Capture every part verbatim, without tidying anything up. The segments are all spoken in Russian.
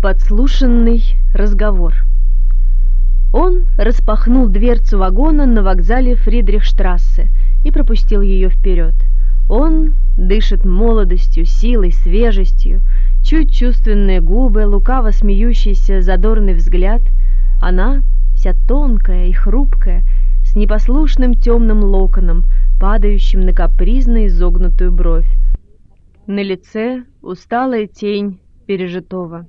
Подслушанный разговор. Он распахнул дверцу вагона на вокзале Фридрихштрассе и пропустил ее вперед. Он дышит молодостью, силой, свежестью, чуть чувственные губы, лукаво смеющийся задорный взгляд. Она вся тонкая и хрупкая, с непослушным темным локоном, падающим на капризно изогнутую бровь. На лице усталая тень пережитого.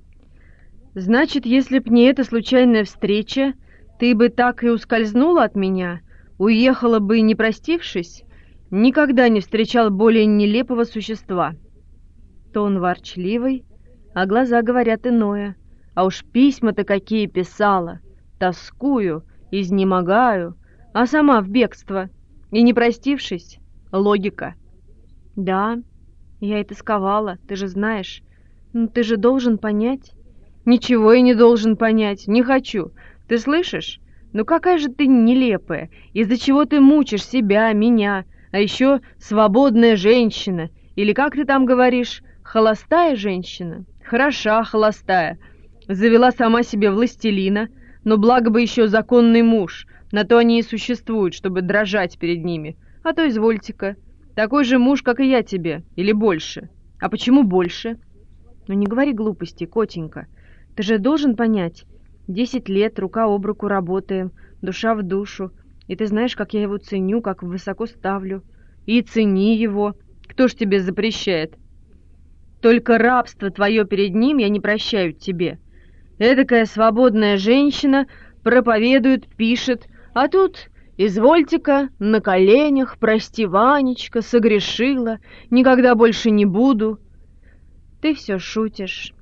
«Значит, если б не эта случайная встреча, ты бы так и ускользнула от меня, уехала бы, не простившись, никогда не встречал более нелепого существа». Тон ворчливый, а глаза говорят иное. А уж письма-то какие писала! Тоскую, изнемогаю, а сама в бегство. И не простившись, логика. «Да, я и тосковала, ты же знаешь. Ну, ты же должен понять». «Ничего я не должен понять, не хочу. Ты слышишь? Ну какая же ты нелепая, из-за чего ты мучишь себя, меня, а еще свободная женщина, или как ты там говоришь, холостая женщина? Хороша холостая. Завела сама себе властелина, но благо бы еще законный муж, на то они и существуют, чтобы дрожать перед ними. А то извольте-ка, такой же муж, как и я тебе, или больше. А почему больше?» «Ну не говори глупости, котенька. Ты же должен понять, десять лет рука об руку работаем, душа в душу, и ты знаешь, как я его ценю, как высоко ставлю. И цени его. Кто ж тебе запрещает? Только рабство твое перед ним я не прощаю тебе. Эдакая свободная женщина проповедует, пишет, а тут, извольте-ка, на коленях, прости, Ванечка, согрешила, никогда больше не буду». Ты все шутишь.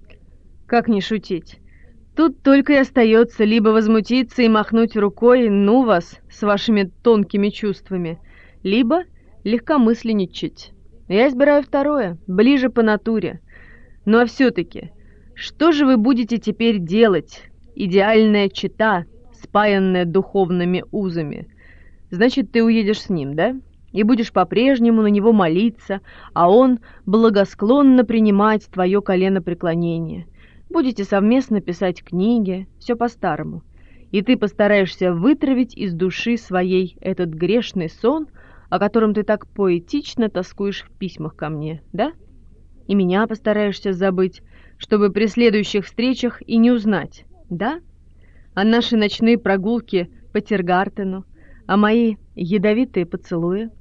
Как не шутить? Тут только и остается либо возмутиться и махнуть рукой, ну вас, с вашими тонкими чувствами, либо легкомысленничать. Я избираю второе, ближе по натуре. Ну а все-таки, что же вы будете теперь делать, идеальная чета, спаянная духовными узами? Значит, ты уедешь с ним, да? И будешь по-прежнему на него молиться, а он благосклонно принимать твое коленопреклонение. Будете совместно писать книги, все по-старому. И ты постараешься вытравить из души своей этот грешный сон, о котором ты так поэтично тоскуешь в письмах ко мне, да? И меня постараешься забыть, чтобы при следующих встречах и не узнать, да? А наши ночные прогулки по Тиргартену, а мои ядовитые поцелуи?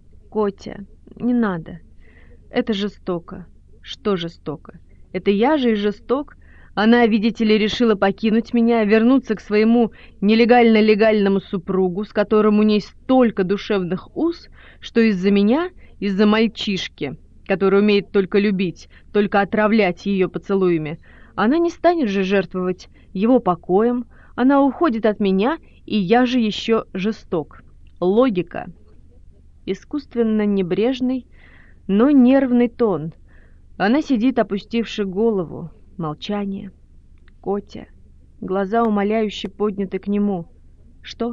Котя, не надо. Это жестоко. Что жестоко? Это я же и жесток. Она, видите ли, решила покинуть меня, вернуться к своему нелегально-легальному супругу, с которым у ней столько душевных уз, что из-за меня, из-за мальчишки, который умеет только любить, только отравлять ее поцелуями, она не станет же жертвовать его покоем, она уходит от меня, и я же еще жесток. Логика. Искусственно небрежный, но нервный тон. Она сидит, опустивши голову. Молчание. Котя. Глаза умоляюще подняты к нему. Что?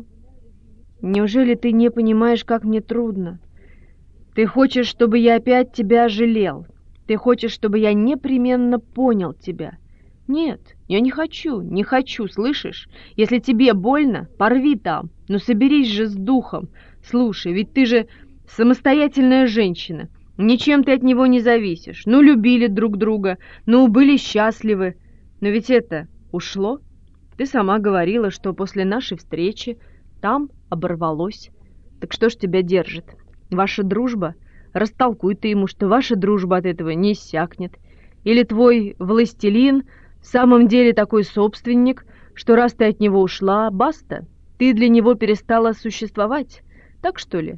Неужели ты не понимаешь, как мне трудно? Ты хочешь, чтобы я опять тебя жалел? Ты хочешь, чтобы я непременно понял тебя? Нет, я не хочу, не хочу, слышишь? Если тебе больно, порви там, но соберись же с духом. Слушай, ведь ты же самостоятельная женщина. Ничем ты от него не зависишь. Ну, любили друг друга, ну, были счастливы. Но ведь это ушло. Ты сама говорила, что после нашей встречи там оборвалось. Так что ж тебя держит? Ваша дружба? Растолкуй ты ему, что ваша дружба от этого не иссякнет. Или твой властелин в самом деле такой собственник, что раз ты от него ушла, баста, ты для него перестала существовать. Так что ли?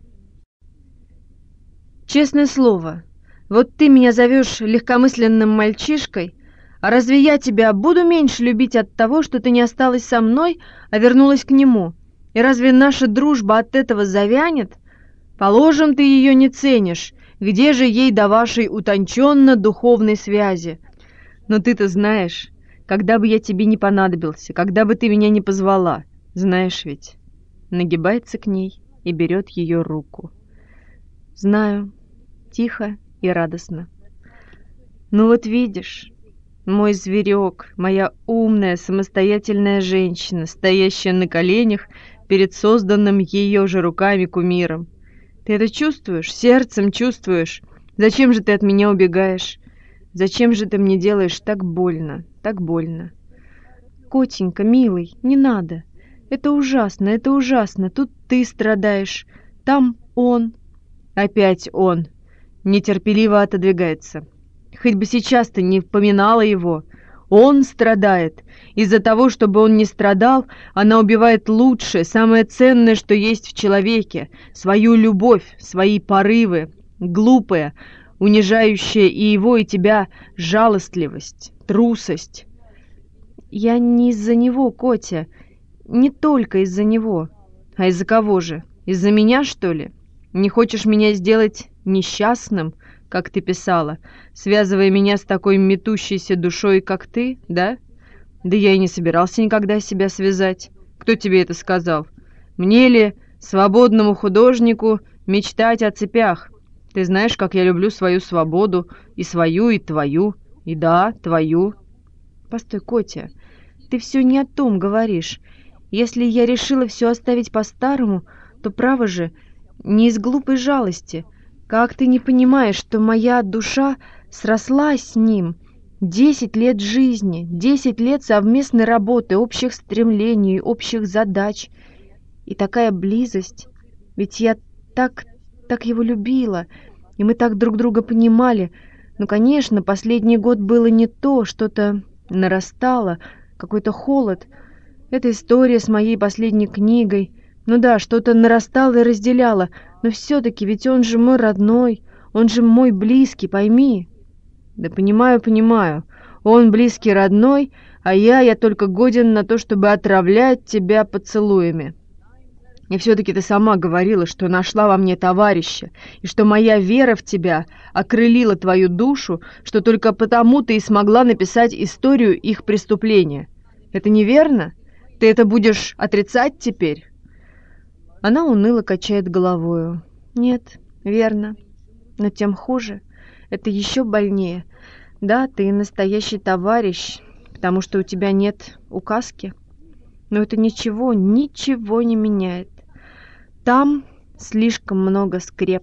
Честное слово, вот ты меня зовешь легкомысленным мальчишкой, а разве я тебя буду меньше любить от того, что ты не осталась со мной, а вернулась к нему? И разве наша дружба от этого завянет? Положим, ты ее не ценишь, где же ей до вашей утонченно-духовной связи? Но ты-то знаешь, когда бы я тебе не понадобился, когда бы ты меня не позвала, знаешь ведь. Нагибается к ней и берет ее руку. Знаю, тихо и радостно. Ну вот видишь, Мой зверек, моя умная, самостоятельная женщина, стоящая на коленях перед созданным ее же руками кумиром. Ты это чувствуешь? Сердцем чувствуешь? Зачем же ты от меня убегаешь? Зачем же ты мне делаешь так больно, так больно? Котенька, милый, не надо. Это ужасно, это ужасно. Тут ты страдаешь, там он. Опять он. Нетерпеливо отодвигается. Хоть бы сейчас ты не поминала его. Он страдает. Из-за того, чтобы он не страдал, она убивает лучшее, самое ценное, что есть в человеке. Свою любовь, свои порывы. Глупая, унижающая и его, и тебя жалостливость, трусость. Я не из-за него, Котя. Не только из-за него. А из-за кого же? Из-за меня, что ли? Не хочешь меня сделать несчастным, как ты писала, связывая меня с такой метущейся душой, как ты, да? Да я и не собирался никогда себя связать. Кто тебе это сказал? Мне ли, свободному художнику, мечтать о цепях? Ты знаешь, как я люблю свою свободу, и свою, и твою, и да, твою. Постой, Котя, ты все не о том говоришь. Если я решила все оставить по-старому, то, право же, не из глупой жалости. Как ты не понимаешь, что моя душа срослась с ним? Десять лет жизни, десять лет совместной работы, общих стремлений, общих задач. И такая близость. Ведь я так, так его любила, и мы так друг друга понимали. Ну, конечно, последний год было не то, что-то нарастало, какой-то холод. Эта история с моей последней книгой. Ну да, что-то нарастало и разделяло, но все-таки ведь он же мой родной, он же мой близкий, пойми. Да понимаю, понимаю, он близкий родной, а я, я только годен на то, чтобы отравлять тебя поцелуями. И все-таки ты сама говорила, что нашла во мне товарища, и что моя вера в тебя окрылила твою душу, что только потому ты и смогла написать историю их преступления. Это неверно? Ты это будешь отрицать теперь? Она уныло качает головою. Нет, верно. Но тем хуже. Это еще больнее. Да, ты настоящий товарищ, потому что у тебя нет указки. Но это ничего, ничего не меняет. Там слишком много скреп.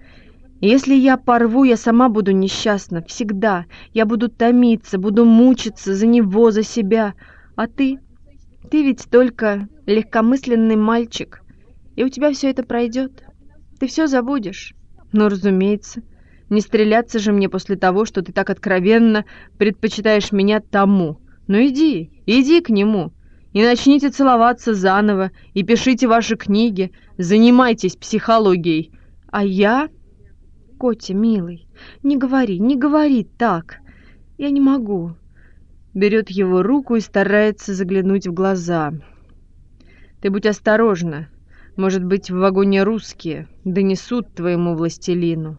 И если я порву, я сама буду несчастна. Всегда. Я буду томиться, буду мучиться за него, за себя. А ты? Ты ведь только легкомысленный мальчик. И у тебя все это пройдет. Ты все забудешь. Ну, разумеется. Не стреляться же мне после того, что ты так откровенно предпочитаешь меня тому. Ну иди, иди к нему. И начните целоваться заново, и пишите ваши книги, занимайтесь психологией. А я... Котя, милый, не говори, не говори так. Я не могу. Берет его руку и старается заглянуть в глаза. Ты будь осторожна. Может быть, в вагоне русские донесут твоему властелину.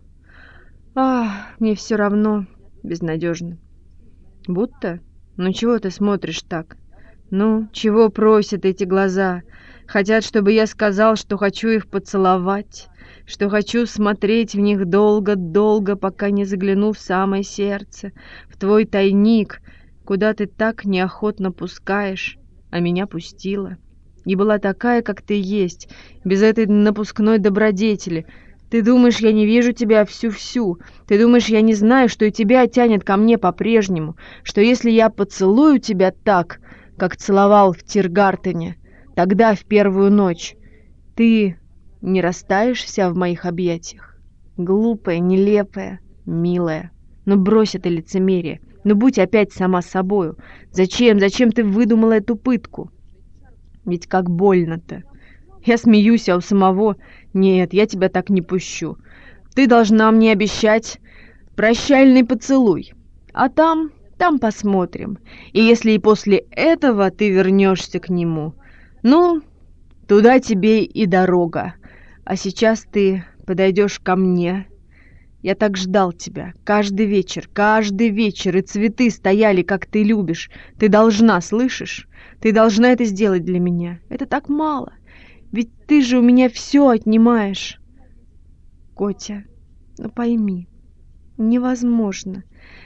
Ах, мне все равно, безнадежно. Будто? Ну чего ты смотришь так? Ну, чего просят эти глаза? Хотят, чтобы я сказал, что хочу их поцеловать, что хочу смотреть в них долго-долго, пока не загляну в самое сердце, в твой тайник, куда ты так неохотно пускаешь, а меня пустила. И была такая, как ты есть, без этой напускной добродетели. Ты думаешь, я не вижу тебя всю-всю? Ты думаешь, я не знаю, что и тебя тянет ко мне по-прежнему? Что если я поцелую тебя так, как целовал в Тиргартене, тогда, в первую ночь, ты не растаешь вся в моих объятиях? Глупая, нелепая, милая. Ну брось это лицемерие. Ну будь опять сама собою. Зачем, зачем ты выдумала эту пытку? Ведь как больно-то. Я смеюсь, а у самого... Нет, я тебя так не пущу. Ты должна мне обещать прощальный поцелуй. А там, там посмотрим. И если и после этого ты вернешься к нему, ну, туда тебе и дорога. А сейчас ты подойдешь ко мне. Я так ждал тебя. Каждый вечер, каждый вечер. И цветы стояли, как ты любишь. Ты должна, слышишь? Ты должна это сделать для меня. Это так мало. Ведь ты же у меня все отнимаешь. Котя, ну пойми, невозможно.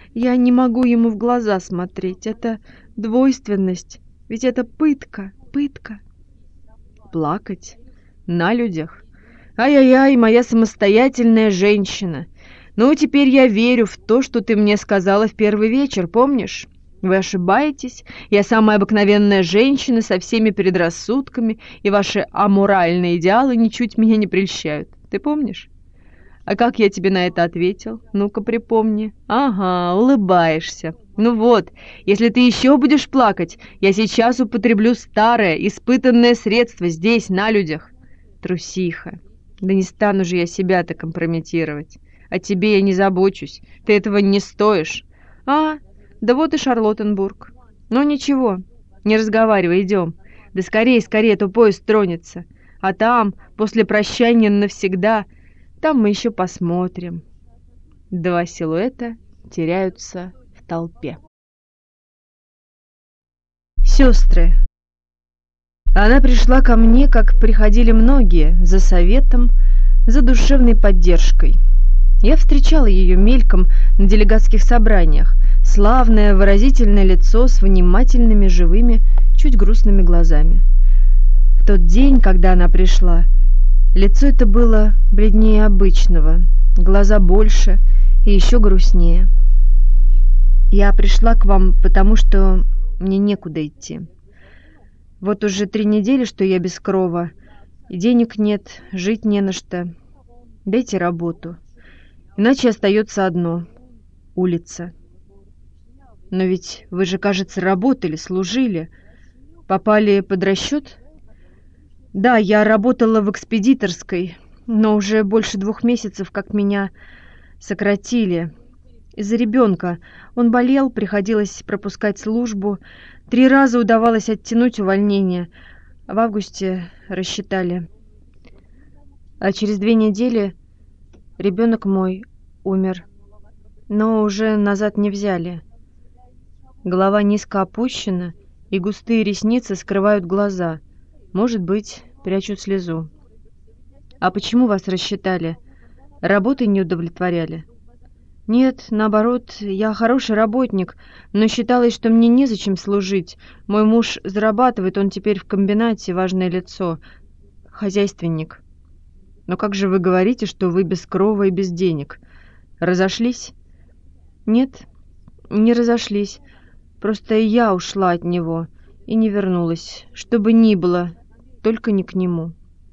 Я не могу ему в глаза смотреть. Это двойственность. Ведь это пытка, пытка. Плакать? На людях? Ай-яй-яй, моя самостоятельная женщина. Ну, теперь я верю в то, что ты мне сказала в первый вечер, помнишь? Вы ошибаетесь. Я самая обыкновенная женщина со всеми предрассудками, и ваши аморальные идеалы ничуть меня не прельщают. Ты помнишь? А как я тебе на это ответил? Ну-ка припомни. Ага, улыбаешься. Ну вот, если ты еще будешь плакать, я сейчас употреблю старое, испытанное средство здесь, на людях. Трусиха. Да не стану же я себя-то компрометировать. О тебе я не забочусь. Ты этого не стоишь. А, да вот и Шарлоттенбург. Ну ничего, не разговаривай, идем. Да скорее, скорее, то поезд тронется. А там, после прощания навсегда, там мы еще посмотрим. Два силуэта теряются в толпе. Сестры. Она пришла ко мне, как приходили многие, за советом, за душевной поддержкой. Я встречала ее мельком на делегатских собраниях. Славное, выразительное лицо с внимательными, живыми, чуть грустными глазами. В тот день, когда она пришла, лицо это было бледнее обычного, глаза больше и еще грустнее. Я пришла к вам, потому что мне некуда идти. Вот уже три недели, что я без крова, и денег нет, жить не на что. Дайте работу. Иначе остается одно — улица. Но ведь вы же, кажется, работали, служили. Попали под расчет? Да, я работала в экспедиторской, но уже больше двух месяцев, как меня сократили. Из-за ребенка. Он болел, приходилось пропускать службу. Три раза удавалось оттянуть увольнение. В августе рассчитали. А через две недели ребенок мой умер. Но уже назад не взяли. Голова низко опущена, и густые ресницы скрывают глаза. Может быть, прячут слезу. А почему вас рассчитали? Работой не удовлетворяли? Нет, наоборот, я хороший работник, но считалось, что мне незачем служить. Мой муж зарабатывает, он теперь в комбинате важное лицо, хозяйственник. Но как же вы говорите, что вы без крова и без денег? Разошлись? Нет, не разошлись. Просто я ушла от него и не вернулась, что бы ни было, только не к нему.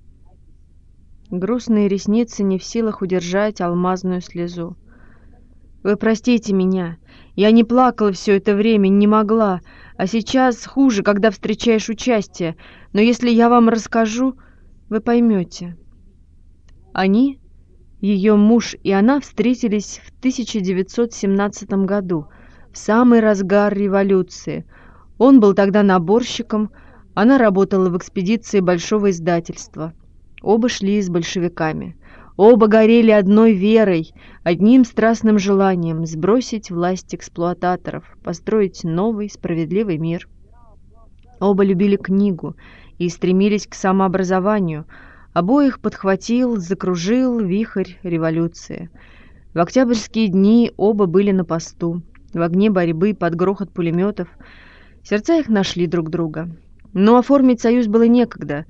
Грустные ресницы не в силах удержать алмазную слезу. Вы простите меня, я не плакала все это время, не могла, а сейчас хуже, когда встречаешь участие, но если я вам расскажу, вы поймете. Они, ее муж и она, встретились в тысяча девятьсот семнадцатом году, в самый разгар революции. Он был тогда наборщиком, она работала в экспедиции большого издательства. Оба шли с большевиками. Оба горели одной верой, одним страстным желанием сбросить власть эксплуататоров, построить новый справедливый мир. Оба любили книгу и стремились к самообразованию. Обоих подхватил, закружил вихрь революции. В октябрьские дни оба были на посту, в огне борьбы под грохот пулеметов. Сердца их нашли друг друга. Но оформить союз было некогда.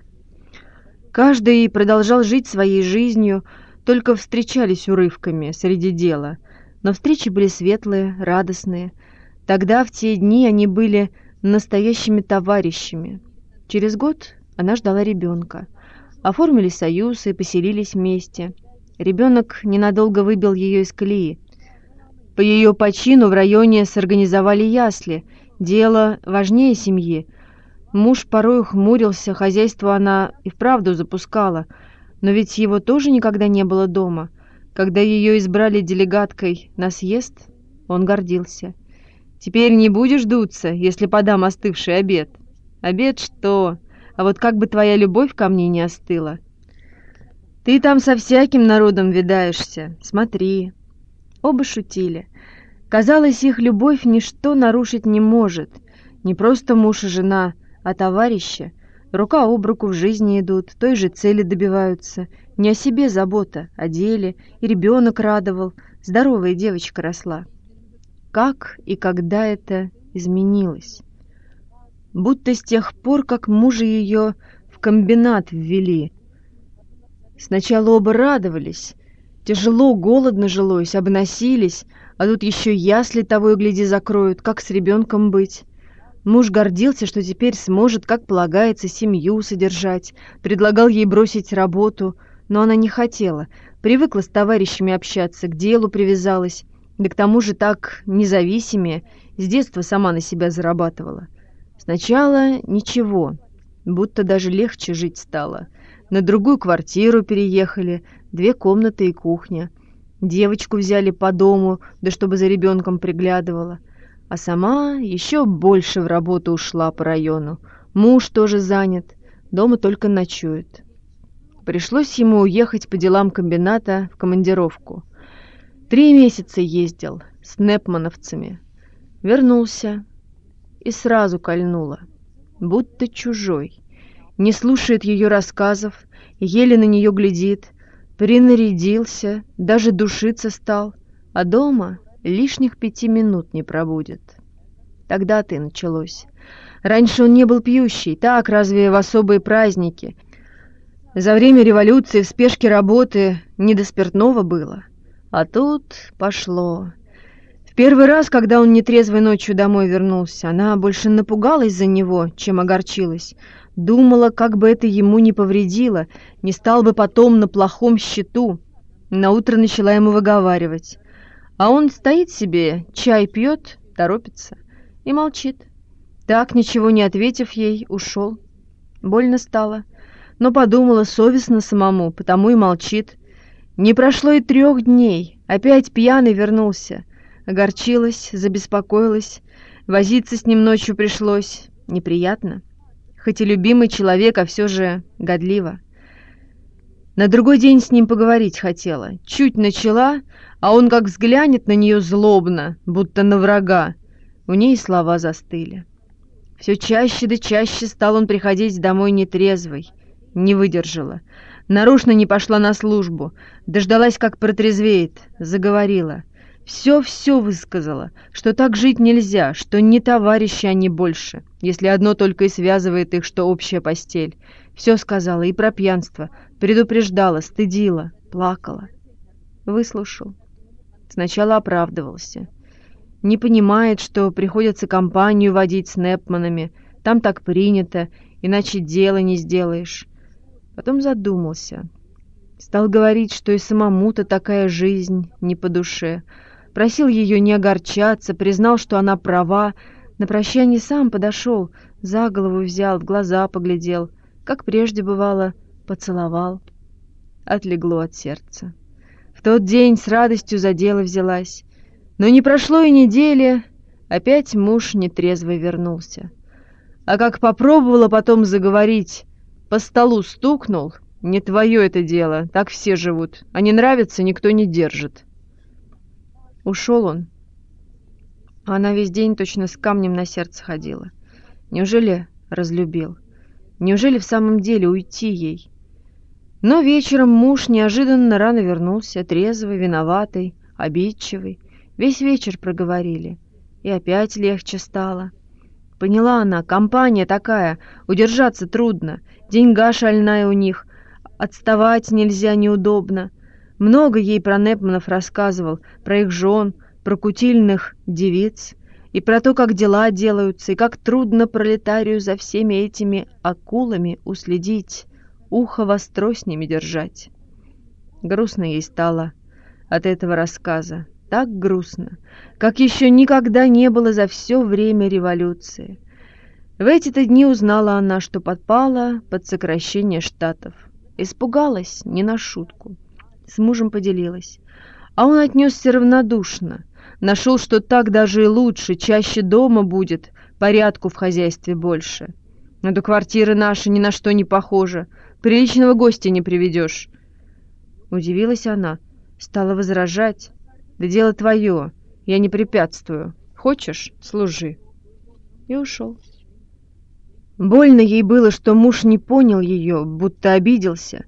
Каждый продолжал жить своей жизнью, только встречались урывками среди дела. Но встречи были светлые, радостные. Тогда, в те дни, они были настоящими товарищами. Через год она ждала ребенка. Оформили союз и поселились вместе. Ребенок ненадолго выбил ее из колеи. По ее почину в районе сорганизовали ясли. Дело важнее семьи. Муж порой хмурился, хозяйство она и вправду запускала, но ведь его тоже никогда не было дома. Когда ее избрали делегаткой на съезд, он гордился. «Теперь не будешь дуться, если подам остывший обед?» «Обед что? А вот как бы твоя любовь ко мне не остыла?» «Ты там со всяким народом видаешься, смотри». Оба шутили. Казалось, их любовь ничто нарушить не может. Не просто муж и жена, а товарищи. Рука об руку в жизни идут, той же цели добиваются. Не о себе забота, о деле. И ребенок радовал. Здоровая девочка росла. как и когда это изменилось. Будто с тех пор, как мужа ее в комбинат ввели. Сначала оба радовались. Тяжело, голодно жилось, обносились, а тут еще ясли того и гляди закроют, как с ребенком быть. Муж гордился, что теперь сможет, как полагается, семью содержать, предлагал ей бросить работу, но она не хотела, привыкла с товарищами общаться, к делу привязалась, да к тому же так независимее, с детства сама на себя зарабатывала. Сначала ничего, будто даже легче жить стало. На другую квартиру переехали, две комнаты и кухня. Девочку взяли по дому, да чтобы за ребенком приглядывала. А сама еще больше в работу ушла по району. Муж тоже занят, дома только ночует. Пришлось ему уехать по делам комбината в командировку. Три месяца ездил с непмановцами. Вернулся и сразу кольнуло, будто чужой. Не слушает ее рассказов, еле на нее глядит, принарядился, даже душиться стал, а дома лишних пяти минут не пробудет. Тогда-то и началось. Раньше он не был пьющий, так разве в особые праздники. За время революции в спешке работы не до спиртного было. А тут пошло. В первый раз, когда он нетрезвой ночью домой вернулся, она больше напугалась за него, чем огорчилась. Думала, как бы это ему не повредило, не стал бы потом на плохом счету. Наутро начала ему выговаривать. А он стоит себе, чай пьет, торопится и молчит. Так, ничего не ответив ей, ушел. Больно стало, но подумала, совестно самому, потому и молчит. Не прошло и трех дней, опять пьяный вернулся. Огорчилась, забеспокоилась, возиться с ним ночью пришлось. Неприятно. Хоть и любимый человек, а все же годливо. На другой день с ним поговорить хотела. Чуть начала, а он как взглянет на нее злобно, будто на врага. У ней слова застыли. Все чаще да чаще стал он приходить домой нетрезвый. Не выдержала. Нарочно не пошла на службу. Дождалась, как протрезвеет. Заговорила. Все-все высказала, что так жить нельзя, что не товарищи они больше, если одно только и связывает их, что общая постель. Все сказала и про пьянство, предупреждала, стыдила, плакала. Выслушал. Сначала оправдывался. Не понимает, что приходится компанию водить с непманами, там так принято, иначе дело не сделаешь. Потом задумался. Стал говорить, что и самому-то такая жизнь не по душе. Просил ее не огорчаться, признал, что она права. На прощание сам подошел, за голову взял, в глаза поглядел. Как прежде бывало, поцеловал. Отлегло от сердца. В тот день с радостью за дело взялась. Но не прошло и недели, опять муж нетрезвый вернулся. А как попробовала потом заговорить, по столу стукнул. Не твое это дело, так все живут. А не нравится, никто не держит. Ушел он. А она весь день точно с камнем на сердце ходила. Неужели разлюбил? Неужели в самом деле уйти ей? Но вечером муж неожиданно рано вернулся, трезвый, виноватый, обидчивый. Весь вечер проговорили. И опять легче стало. Поняла она, компания такая, удержаться трудно, деньга шальная у них, отставать нельзя, неудобно. Много ей про непманов рассказывал, про их жен, про кутильных девиц, и про то, как дела делаются, и как трудно пролетарию за всеми этими акулами уследить, ухо востро с ними держать. Грустно ей стало от этого рассказа, так грустно, как еще никогда не было за все время революции. В эти-то дни узнала она, что подпала под сокращение штатов. Испугалась не на шутку. С мужем поделилась. А он отнесся равнодушно. Нашел, что так даже и лучше, чаще дома будет, порядку в хозяйстве больше. Но до квартиры наши ни на что не похожа. Приличного гостя не приведешь. Удивилась она, стала возражать. Да дело твое, я не препятствую. Хочешь — служи. И ушел. Больно ей было, что муж не понял ее, будто обиделся.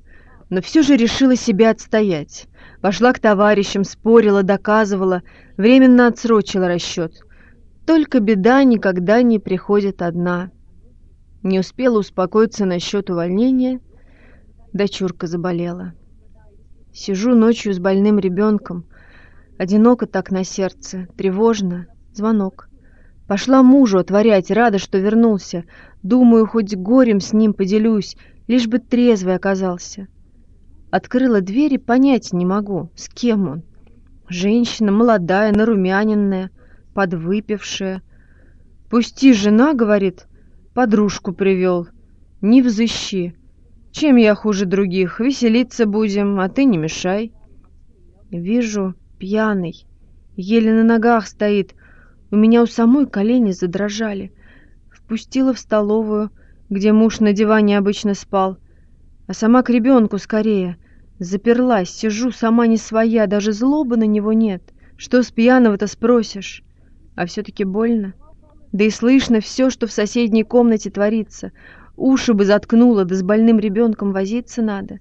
но все же решила себя отстоять. Пошла к товарищам, спорила, доказывала, временно отсрочила расчет. Только беда никогда не приходит одна. Не успела успокоиться насчет увольнения, дочурка заболела. Сижу ночью с больным ребенком, одиноко так на сердце, тревожно, звонок. Пошла мужу отворять, рада, что вернулся. Думаю, хоть горем с ним поделюсь, лишь бы трезвый оказался. Открыла дверь и понять не могу, с кем он. Женщина молодая, нарумяненная, подвыпившая. «Пусти, жена, — говорит, — подружку привел. Не взыщи. Чем я хуже других? Веселиться будем, а ты не мешай». Вижу, пьяный, еле на ногах стоит. У меня у самой колени задрожали. Впустила в столовую, где муж на диване обычно спал, а сама к ребенку скорее. Заперлась, сижу, сама не своя, даже злобы на него нет. Что с пьяного-то спросишь? А все-таки больно. Да и слышно все, что в соседней комнате творится. Уши бы заткнуло, да с больным ребенком возиться надо.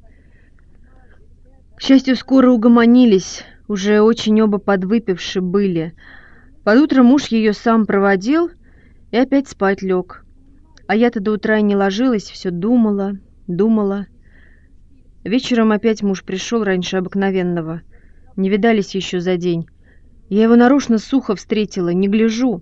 К счастью, скоро угомонились, уже очень оба подвыпивши были. Под утро муж ее сам проводил и опять спать лег. А я-то до утра и не ложилась, все думала, думала. Вечером опять муж пришел раньше обыкновенного. Не видались еще за день. Я его нарочно сухо встретила, не гляжу.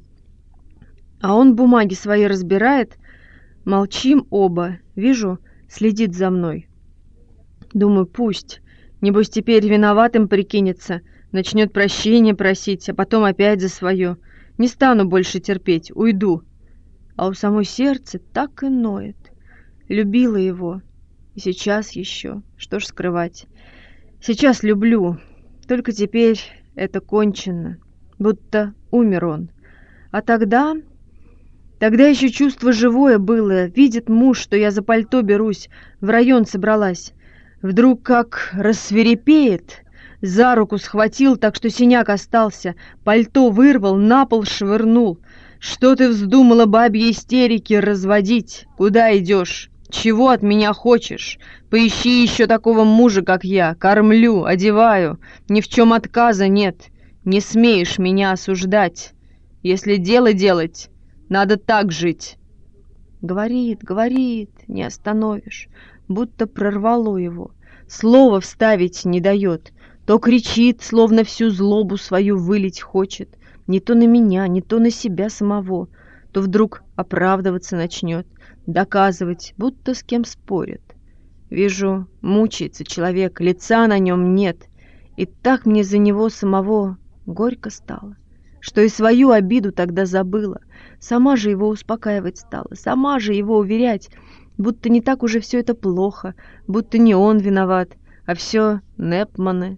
А он бумаги свои разбирает. Молчим оба. Вижу, следит за мной. Думаю, пусть. Небось, теперь виноватым прикинется. Начнет прощения просить, а потом опять за свое. Не стану больше терпеть, уйду. А у самой сердце так и ноет. Любила его. И сейчас еще. Что ж скрывать. Сейчас люблю. Только теперь это кончено. Будто умер он. А тогда... Тогда еще чувство живое было. Видит муж, что я за пальто берусь. В район собралась. Вдруг как рассвирепеет... За руку схватил, так что синяк остался, пальто вырвал, на пол швырнул. «Что ты вздумала бабьи истерики разводить? Куда идешь? Чего от меня хочешь? Поищи еще такого мужа, как я. Кормлю, одеваю, ни в чем отказа нет. Не смеешь меня осуждать. Если дело делать, надо так жить». Говорит, говорит, не остановишь, будто прорвало его. Слова вставить не дает. То кричит, словно всю злобу свою вылить хочет, не то на меня, не то на себя самого, то вдруг оправдываться начнет, доказывать, будто с кем спорит. Вижу, мучается человек, лица на нем нет, и так мне за него самого горько стало, что и свою обиду тогда забыла, сама же его успокаивать стала, сама же его уверять, будто не так уже все это плохо, будто не он виноват, а все Непманы.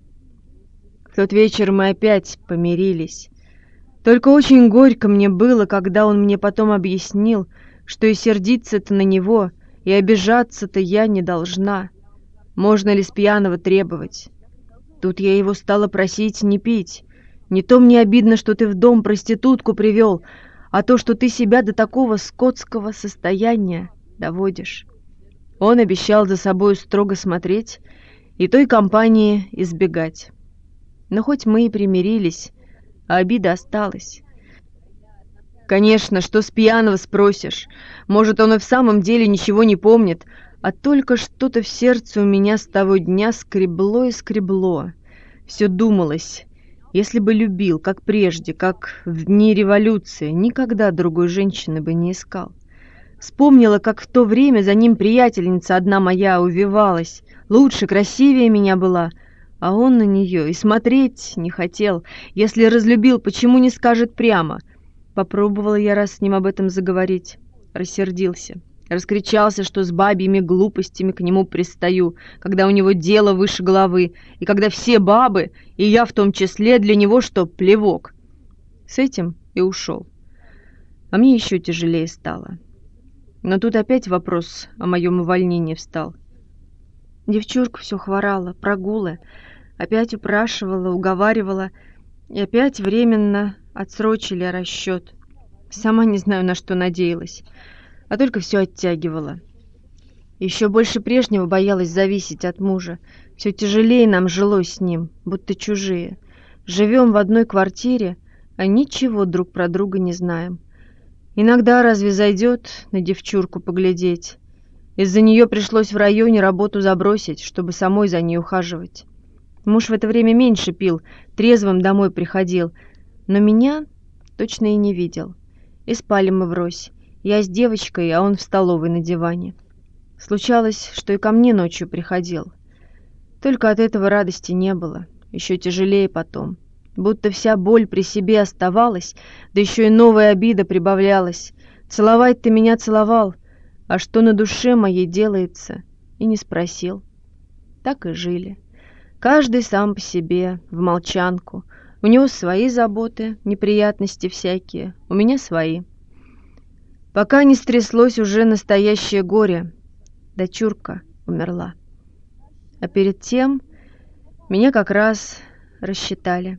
В тот вечер мы опять помирились. Только очень горько мне было, когда он мне потом объяснил, что и сердиться-то на него, и обижаться-то я не должна. Можно ли с пьяного требовать? Тут я его стала просить не пить. Не то мне обидно, что ты в дом проститутку привел, а то, что ты себя до такого скотского состояния доводишь. Он обещал за собой строго смотреть и той компании избегать. Но хоть мы и примирились, а обида осталась. Конечно, что с пьяного спросишь? Может, он и в самом деле ничего не помнит, а только что-то в сердце у меня с того дня скребло и скребло. Все думалось, если бы любил, как прежде, как в дни революции, никогда другой женщины бы не искал. Вспомнила, как в то время за ним приятельница одна моя увивалась, лучше, красивее меня была, а он на нее и смотреть не хотел. Если разлюбил, почему не скажет прямо? Попробовала я раз с ним об этом заговорить. Рассердился. Раскричался, что с бабьими глупостями к нему пристаю, когда у него дело выше головы, и когда все бабы, и я в том числе, для него что, плевок. С этим и ушел. А мне еще тяжелее стало. Но тут опять вопрос о моем увольнении встал. Девчурка все хворала, прогулы, опять упрашивала, уговаривала, и опять временно отсрочили расчет. Сама не знаю, на что надеялась, а только все оттягивала. Еще больше прежнего боялась зависеть от мужа. Все тяжелее нам жилось с ним, будто чужие. Живем в одной квартире, а ничего друг про друга не знаем. Иногда разве зайдет на девчурку поглядеть? Из-за нее пришлось в районе работу забросить, чтобы самой за ней ухаживать. Муж в это время меньше пил, трезвым домой приходил, но меня точно и не видел. И спали мы врозь. Я с девочкой, а он в столовой на диване. Случалось, что и ко мне ночью приходил. Только от этого радости не было, еще тяжелее потом. Будто вся боль при себе оставалась, да еще и новая обида прибавлялась. Целовать ты меня целовал, а что на душе моей делается, и не спросил. Так и жили. Каждый сам по себе, в молчанку. У него свои заботы, неприятности всякие, у меня свои. Пока не стряслось уже настоящее горе. Дочурка умерла. А перед тем меня как раз рассчитали.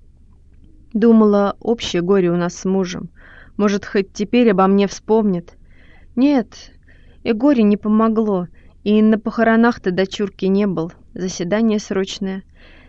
Думала, общее горе у нас с мужем. Может, хоть теперь обо мне вспомнит. Нет, и горе не помогло, и на похоронах-то дочурки не был, заседание срочное.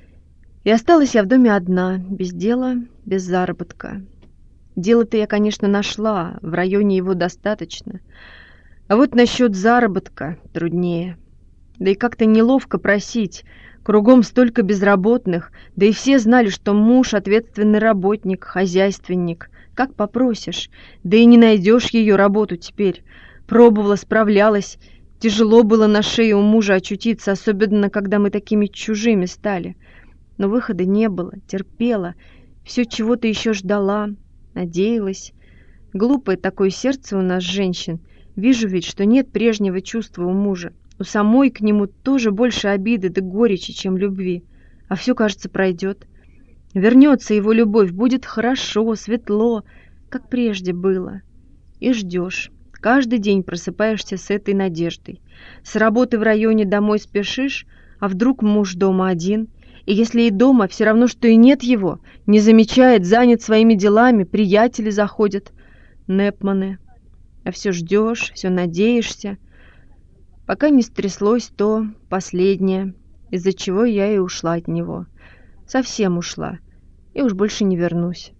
И осталась я в доме одна, без дела, без заработка. Дело-то я, конечно, нашла, в районе его достаточно. А вот насчет заработка труднее. Да и как-то неловко просить. Кругом столько безработных, да и все знали, что муж ответственный работник, хозяйственник. Как попросишь, да и не найдешь ее работу теперь. Пробовала, справлялась. Тяжело было на шее у мужа очутиться, особенно когда мы такими чужими стали. Но выхода не было, терпела, все чего-то еще ждала, надеялась. Глупое такое сердце у нас, женщин. Вижу ведь, что нет прежнего чувства у мужа. У самой к нему тоже больше обиды да горечи, чем любви. А все, кажется, пройдет. Вернется его любовь, будет хорошо, светло, как прежде было. И ждешь. Каждый день просыпаешься с этой надеждой. С работы в районе домой спешишь, а вдруг муж дома один. И если и дома, все равно, что и нет его. Не замечает, занят своими делами, приятели заходят, непманы. А все ждешь, все надеешься. Пока не стряслось то последнее, из-за чего я и ушла от него. Совсем ушла, и уж больше не вернусь.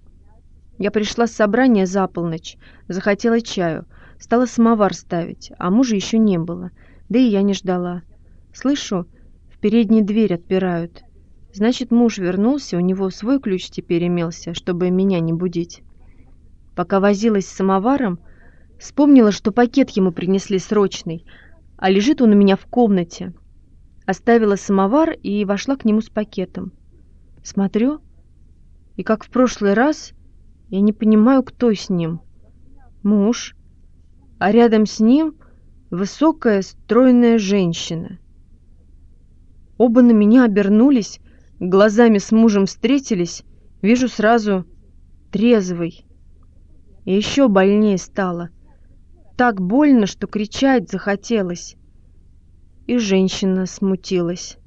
Я пришла с собрания за полночь, захотела чаю, стала самовар ставить, а мужа еще не было, да и я не ждала. Слышу, в передней дверь отпирают. Значит, муж вернулся, у него свой ключ теперь имелся, чтобы меня не будить. Пока возилась с самоваром, вспомнила, что пакет ему принесли срочный, а лежит он у меня в комнате. Оставила самовар и вошла к нему с пакетом. Смотрю, и как в прошлый раз, я не понимаю, кто с ним. Муж, а рядом с ним высокая, стройная женщина. Оба на меня обернулись, глазами с мужем встретились, вижу сразу трезвый. И еще больнее стало. Так больно, что кричать захотелось. И женщина смутилась.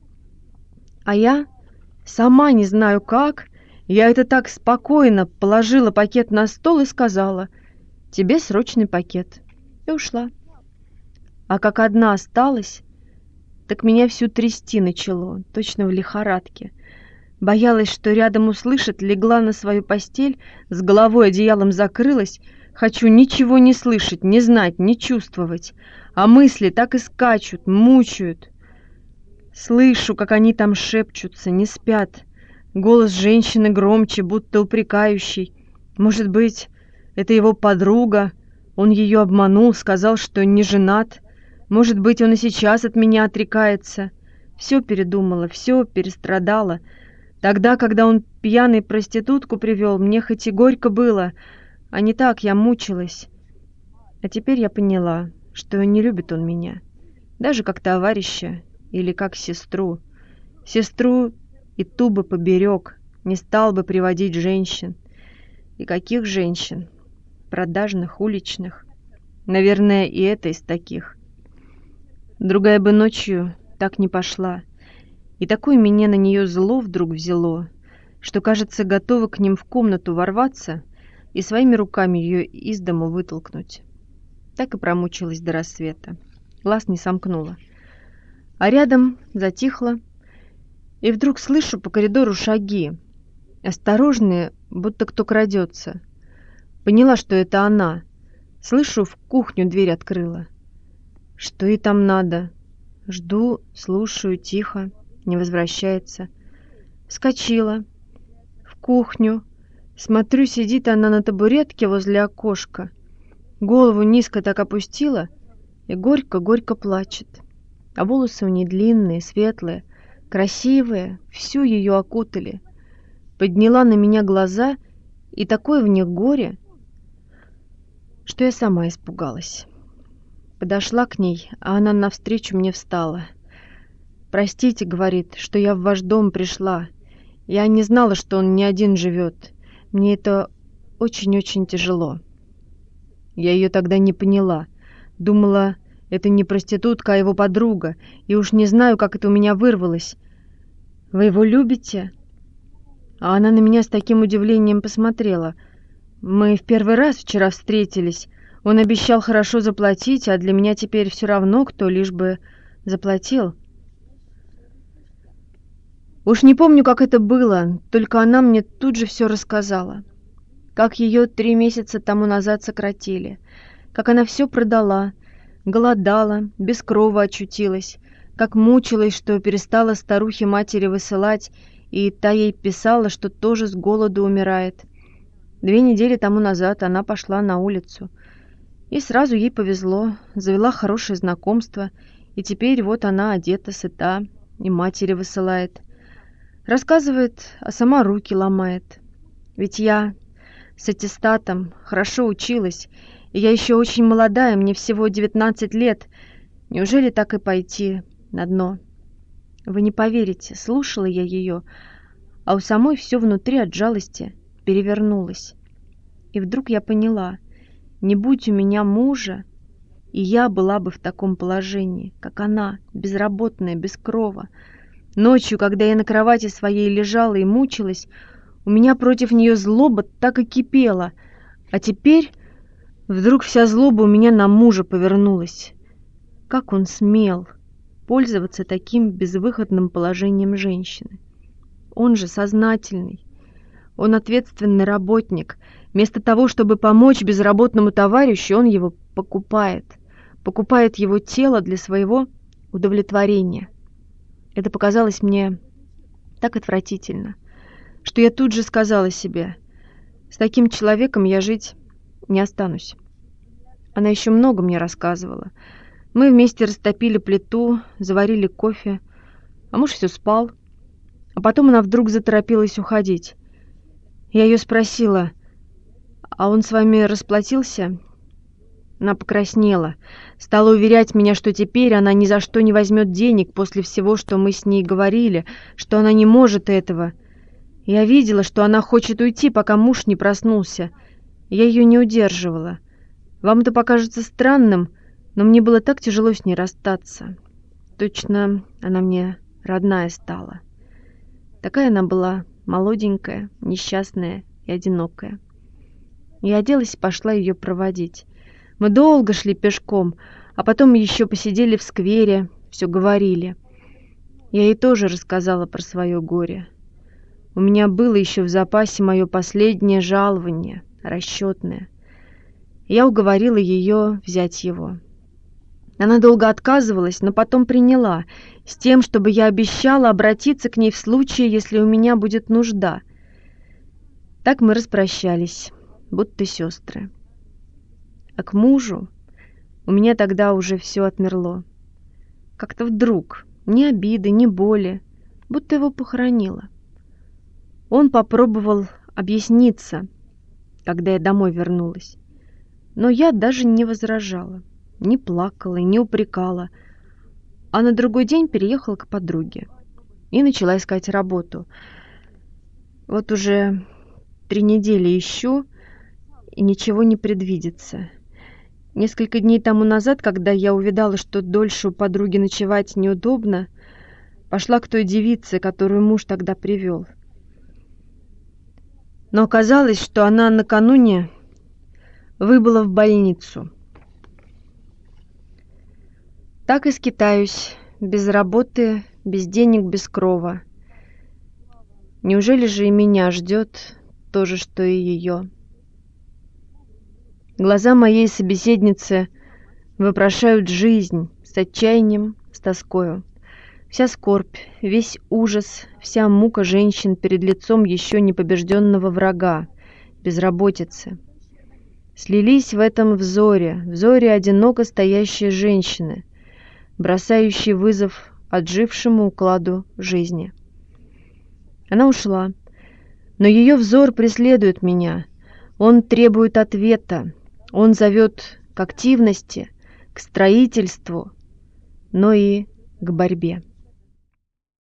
А я сама не знаю как, я это так спокойно положила пакет на стол и сказала: «Тебе срочный пакет». И ушла. А как одна осталась, так меня всю трясти начало, точно в лихорадке. Боялась, что рядом услышат, легла на свою постель, с головой одеялом закрылась. Хочу ничего не слышать, не знать, не чувствовать. А мысли так и скачут, мучают. Слышу, как они там шепчутся, не спят. Голос женщины громче, будто упрекающий. Может быть, это его подруга. Он ее обманул, сказал, что не женат. Может быть, он и сейчас от меня отрекается. Все передумала, все перестрадала. Тогда, когда он пьяный проститутку привел, мне хоть и горько было, а не так я мучилась. А теперь я поняла, что не любит он меня. Даже как товарища или как сестру. Сестру и ту бы поберег, не стал бы приводить женщин. И каких женщин? Продажных, уличных. Наверное, и это из таких. Другая бы ночью так не пошла. И такое меня на нее зло вдруг взяло, что, кажется, готова к ним в комнату ворваться и своими руками ее из дому вытолкнуть. Так и промучилась до рассвета. глаз не сомкнула. А рядом затихло, и вдруг слышу по коридору шаги, осторожные, будто кто крадется. Поняла, что это она. Слышу, в кухню дверь открыла. Что ей там надо? Жду, слушаю, тихо, не возвращается. Вскочила в кухню. Смотрю, сидит она на табуретке возле окошка. Голову низко так опустила и горько-горько плачет. А волосы у ней длинные, светлые, красивые, всю ее окутали. Подняла на меня глаза, и такое в них горе, что я сама испугалась. Подошла к ней, а она навстречу мне встала. «Простите, — говорит, — что я в ваш дом пришла. Я не знала, что он не один живет. Мне это очень-очень тяжело». Я ее тогда не поняла. Думала, это не проститутка, а его подруга, и уж не знаю, как это у меня вырвалось. «Вы его любите?» А она на меня с таким удивлением посмотрела. «Мы в первый раз вчера встретились. Он обещал хорошо заплатить, а для меня теперь все равно, кто лишь бы заплатил». Уж не помню, как это было, только она мне тут же все рассказала. Как ее три месяца тому назад сократили, как она все продала, голодала, без крова очутилась, как мучилась, что перестала старухе матери высылать, и та ей писала, что тоже с голоду умирает. Две недели тому назад она пошла на улицу, и сразу ей повезло, завела хорошее знакомство, и теперь вот она одета, сыта, и матери высылает. Рассказывает, а сама руки ломает. Ведь я с аттестатом хорошо училась, и я еще очень молодая, мне всего девятнадцать лет. Неужели так и пойти на дно? Вы не поверите, слушала я ее, а у самой все внутри от жалости перевернулось. И вдруг я поняла, не будь у меня мужа, и я была бы в таком положении, как она, безработная, без крова. Ночью, когда я на кровати своей лежала и мучилась, у меня против нее злоба так и кипела, а теперь вдруг вся злоба у меня на мужа повернулась. Как он смел пользоваться таким безвыходным положением женщины? Он же сознательный, он ответственный работник. Вместо того, чтобы помочь безработному товарищу, он его покупает, покупает его тело для своего удовлетворения. Это показалось мне так отвратительно, что я тут же сказала себе, с таким человеком я жить не останусь. Она еще много мне рассказывала. Мы вместе растопили плиту, заварили кофе, а муж все спал. А потом она вдруг заторопилась уходить. Я ее спросила, а он с вами расплатился? Она покраснела, стала уверять меня, что теперь она ни за что не возьмет денег после всего, что мы с ней говорили, что она не может этого. Я видела, что она хочет уйти, пока муж не проснулся. Я ее не удерживала. Вам это покажется странным, но мне было так тяжело с ней расстаться. Точно она мне родная стала. Такая она была молоденькая, несчастная и одинокая. Я оделась и пошла ее проводить. Мы долго шли пешком, а потом еще посидели в сквере, все говорили. Я ей тоже рассказала про свое горе. У меня было еще в запасе мое последнее жалование, расчетное. Я уговорила ее взять его. Она долго отказывалась, но потом приняла, с тем, чтобы я обещала обратиться к ней в случае, если у меня будет нужда. Так мы распрощались, будто сестры. А к мужу у меня тогда уже все отмерло. Как-то вдруг, ни обиды, ни боли, будто его похоронило. Он попробовал объясниться, когда я домой вернулась. Но я даже не возражала, не плакала и не упрекала. А на другой день переехала к подруге и начала искать работу. Вот уже три недели ищу, и ничего не предвидится. Несколько дней тому назад, когда я увидала, что дольше у подруги ночевать неудобно, пошла к той девице, которую муж тогда привел. Но оказалось, что она накануне выбыла в больницу. Так и скитаюсь, без работы, без денег, без крова. Неужели же и меня ждет то же, что и ее? Глаза моей собеседницы вопрошают жизнь с отчаянием, с тоскою. Вся скорбь, весь ужас, вся мука женщин перед лицом еще не побежденного врага, безработицы. Слились в этом взоре, взоре одиноко стоящей женщины, бросающей вызов отжившему укладу жизни. Она ушла, но ее взор преследует меня. Он требует ответа, он зовет к активности, к строительству, но и к борьбе.